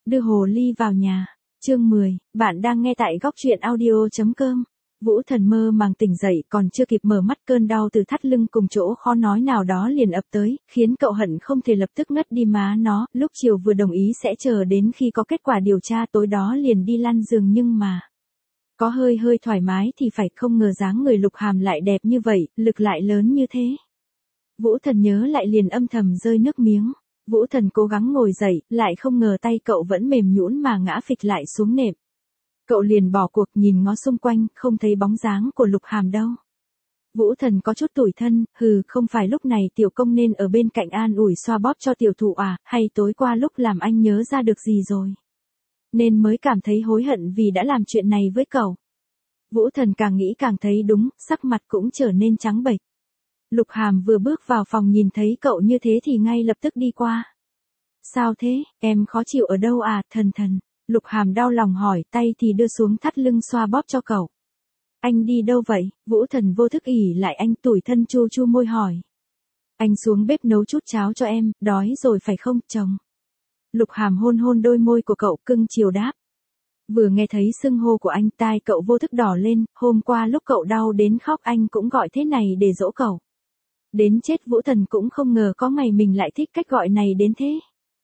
Đưa hồ ly vào nhà. Chương 10, bạn đang nghe tại góc truyện audio.com. Vũ Thần mơ màng tỉnh dậy, còn chưa kịp mở mắt cơn đau từ thắt lưng cùng chỗ khó nói nào đó liền ập tới, khiến cậu hận không thể lập tức ngất đi má nó. Lúc chiều vừa đồng ý sẽ chờ đến khi có kết quả điều tra, tối đó liền đi lăn giường, nhưng mà có hơi thoải mái thì phải, không ngờ dáng người Lục Hàm lại đẹp như vậy, lực lại lớn như thế. Vũ Thần nhớ lại liền âm thầm rơi nước miếng. Vũ Thần cố gắng ngồi dậy, lại không ngờ tay cậu vẫn mềm nhũn mà ngã phịch lại xuống nệm. Cậu liền bỏ cuộc, nhìn ngó xung quanh, không thấy bóng dáng của Lục Hàm đâu. Vũ Thần có chút tủi thân, không phải lúc này tiểu công nên ở bên cạnh an ủi xoa bóp cho tiểu thụ à, hay tối qua lúc làm anh nhớ ra được gì rồi, nên mới cảm thấy hối hận vì đã làm chuyện này với cậu. Vũ Thần càng nghĩ càng thấy đúng, sắc mặt cũng trở nên trắng bệch. Lục Hàm vừa bước vào phòng nhìn thấy cậu như thế thì ngay lập tức đi qua. Sao thế, em khó chịu ở đâu à, Thần? Lục Hàm đau lòng hỏi, tay thì đưa xuống thắt lưng xoa bóp cho cậu. Anh đi đâu vậy? Vũ Thần vô thức ỉ lại anh, tủi thân chu chu môi hỏi. Anh xuống bếp nấu chút cháo cho em, đói rồi phải không, chồng? Lục Hàm hôn đôi môi của cậu, cưng chiều đáp. Vừa nghe thấy xưng hô của anh, tai cậu vô thức đỏ lên, hôm qua lúc cậu đau đến khóc anh cũng gọi thế này để dỗ cậu. Đến chết Vũ Thần cũng không ngờ có ngày mình lại thích cách gọi này đến thế.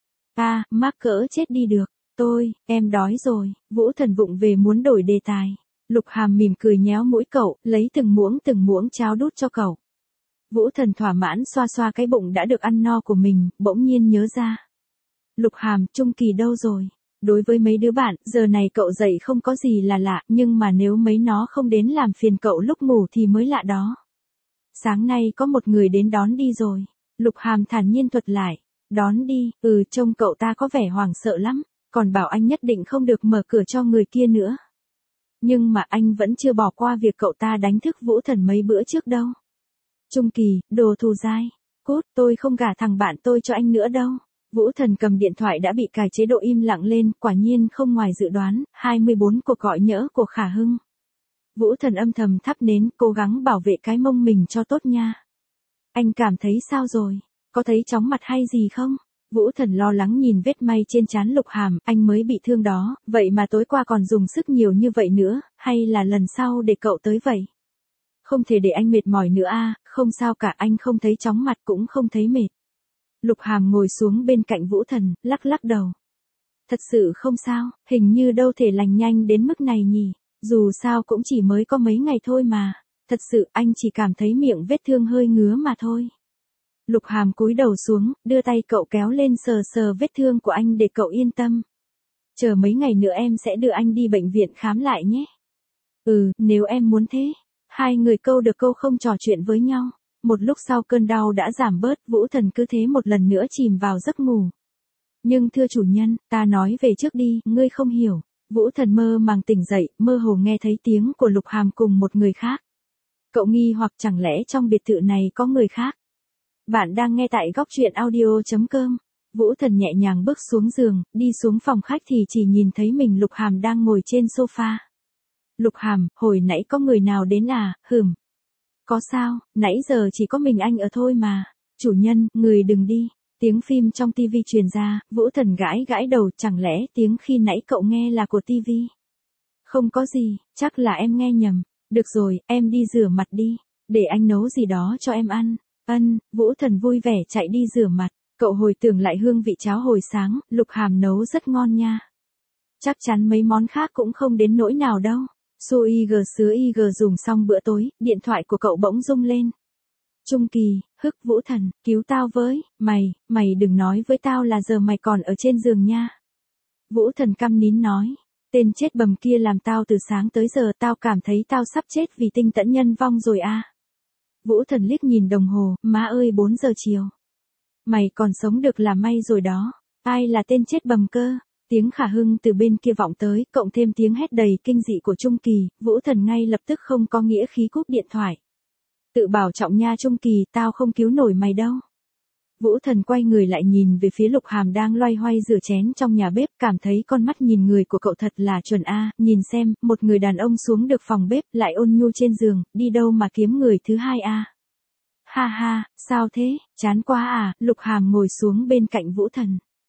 Mắc cỡ chết đi được. Em đói rồi. Vũ Thần vụng về muốn đổi đề tài. Lục Hàm mỉm cười nhéo mũi cậu, lấy từng muỗng cháo đút cho cậu. Vũ Thần thỏa mãn xoa xoa cái bụng đã được ăn no của mình, bỗng nhiên nhớ ra. Lục Hàm, Trung Kỳ đâu rồi? Đối với mấy đứa bạn, giờ này cậu dậy không có gì là lạ, nhưng mà nếu mấy nó không đến làm phiền cậu lúc ngủ thì mới lạ đó. Sáng nay có một người đến đón đi rồi. Lục Hàm thản nhiên thuật lại. Đón đi, trông cậu ta có vẻ hoảng sợ lắm, còn bảo anh nhất định không được mở cửa cho người kia nữa. Nhưng mà anh vẫn chưa bỏ qua việc cậu ta đánh thức Vũ Thần mấy bữa trước đâu. Trung Kỳ, đồ thù dai. Cút, tôi không gả thằng bạn tôi cho anh nữa đâu. Vũ Thần cầm điện thoại đã bị cài chế độ im lặng lên, quả nhiên không ngoài dự đoán, 24 cuộc gọi nhỡ của Khả Hưng. Vũ Thần âm thầm thắp nến, cố gắng bảo vệ cái mông mình cho tốt nha. Anh cảm thấy sao rồi? Có thấy chóng mặt hay gì không? Vũ Thần lo lắng nhìn vết may trên trán Lục Hàm, anh mới bị thương đó, vậy mà tối qua còn dùng sức nhiều như vậy nữa, hay là lần sau để cậu tới vậy? Không thể để anh mệt mỏi nữa không sao cả, anh không thấy chóng mặt cũng không thấy mệt. Lục Hàm ngồi xuống bên cạnh Vũ Thần, lắc đầu. Thật sự không sao, hình như đâu thể lành nhanh đến mức này nhỉ, dù sao cũng chỉ mới có mấy ngày thôi mà. Thật sự anh chỉ cảm thấy miệng vết thương hơi ngứa mà thôi. Lục Hàm cúi đầu xuống, đưa tay cậu kéo lên sờ vết thương của anh để cậu yên tâm. Chờ mấy ngày nữa em sẽ đưa anh đi bệnh viện khám lại nhé. Nếu em muốn thế. Hai người câu được câu không trò chuyện với nhau. Một lúc sau cơn đau đã giảm bớt, Vũ Thần cứ thế một lần nữa chìm vào giấc ngủ. Nhưng thưa chủ nhân, ta nói về trước đi, ngươi không hiểu. Vũ Thần mơ màng tỉnh dậy, mơ hồ nghe thấy tiếng của Lục Hàm cùng một người khác. Cậu nghi hoặc chẳng lẽ trong biệt thự này có người khác. Bạn đang nghe tại góc truyện audio.com. Vũ Thần nhẹ nhàng bước xuống giường, đi xuống phòng khách thì chỉ nhìn thấy mình Lục Hàm đang ngồi trên sofa. Lục Hàm, hồi nãy có người nào đến à? Có sao, nãy giờ chỉ có mình anh ở thôi mà. Chủ nhân, người đừng đi. Tiếng phim trong tivi truyền ra, Vũ Thần gãi đầu, chẳng lẽ tiếng khi nãy cậu nghe là của tivi? Không có gì, chắc là em nghe nhầm. Được rồi, em đi rửa mặt đi, để anh nấu gì đó cho em ăn. Vũ Thần vui vẻ chạy đi rửa mặt, cậu hồi tưởng lại hương vị cháo hồi sáng, Lục Hàm nấu rất ngon nha. Chắc chắn mấy món khác cũng không đến nỗi nào đâu. Sứa IG dùng xong bữa tối, điện thoại của cậu bỗng rung lên. Trung Kỳ, Vũ Thần, cứu tao với, mày đừng nói với tao là giờ mày còn ở trên giường nha. Vũ Thần căm nín nói, tên chết bầm kia làm tao từ sáng tới giờ, tao cảm thấy tao sắp chết vì tinh tẫn nhân vong rồi à. Vũ Thần liếc nhìn đồng hồ, má ơi 4 giờ chiều. Mày còn sống được là may rồi đó, ai là tên chết bầm cơ? Tiếng Khả Hưng từ bên kia vọng tới, cộng thêm tiếng hét đầy kinh dị của Trung Kỳ, Vũ Thần ngay lập tức không có nghĩa khí cúp điện thoại. Tự bảo trọng nha Trung Kỳ, tao không cứu nổi mày đâu. Vũ Thần quay người lại nhìn về phía Lục Hàm đang loay hoay rửa chén trong nhà bếp, cảm thấy con mắt nhìn người của cậu thật là chuẩn nhìn xem, một người đàn ông xuống được phòng bếp, lại ôn nhu trên giường, đi đâu mà kiếm người thứ hai Ha ha, sao thế, chán quá Lục Hàm ngồi xuống bên cạnh Vũ Thần.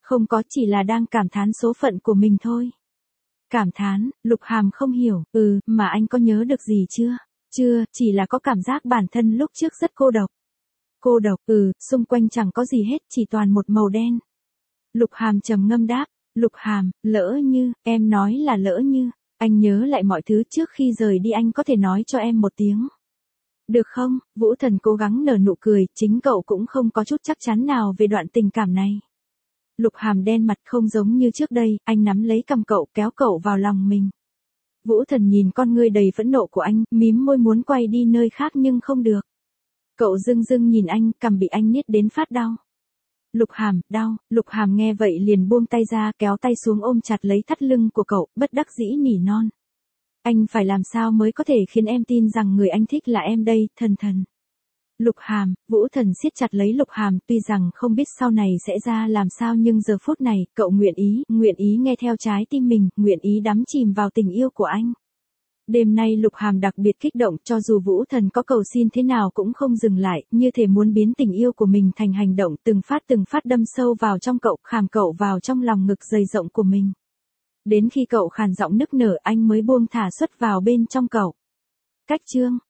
Không có, chỉ là đang cảm thán số phận của mình thôi. Cảm thán, Lục Hàm không hiểu, mà anh có nhớ được gì chưa? Chưa, chỉ là có cảm giác bản thân lúc trước rất cô độc. Cô độc, xung quanh chẳng có gì hết, chỉ toàn một màu đen. Lục Hàm trầm ngâm đáp, Lục Hàm, lỡ như, em nói là lỡ như, anh nhớ lại mọi thứ trước khi rời đi anh có thể nói cho em một tiếng. Được không? Vũ Thần cố gắng nở nụ cười, chính cậu cũng không có chút chắc chắn nào về đoạn tình cảm này. Lục Hàm đen mặt không giống như trước đây, anh nắm lấy cằm cậu kéo cậu vào lòng mình. Vũ Thần nhìn con ngươi đầy phẫn nộ của anh, mím môi muốn quay đi nơi khác nhưng không được. Cậu dưng dưng nhìn anh, cằm bị anh niết đến phát đau. Lục Hàm, đau, Lục Hàm nghe vậy liền buông tay ra kéo tay xuống ôm chặt lấy thắt lưng của cậu, bất đắc dĩ nỉ non. Anh phải làm sao mới có thể khiến em tin rằng người anh thích là em đây, Thần Thần. Lục Hàm, Vũ Thần siết chặt lấy Lục Hàm, tuy rằng không biết sau này sẽ ra làm sao nhưng giờ phút này, cậu nguyện ý nghe theo trái tim mình, nguyện ý đắm chìm vào tình yêu của anh. Đêm nay Lục Hàm đặc biệt kích động, cho dù Vũ Thần có cầu xin thế nào cũng không dừng lại, như thể muốn biến tình yêu của mình thành hành động, từng phát đâm sâu vào trong cậu, khảm cậu vào trong lòng ngực dày rộng của mình. Đến khi cậu khàn giọng nức nở anh mới buông thả xuất vào bên trong cậu. Cách chương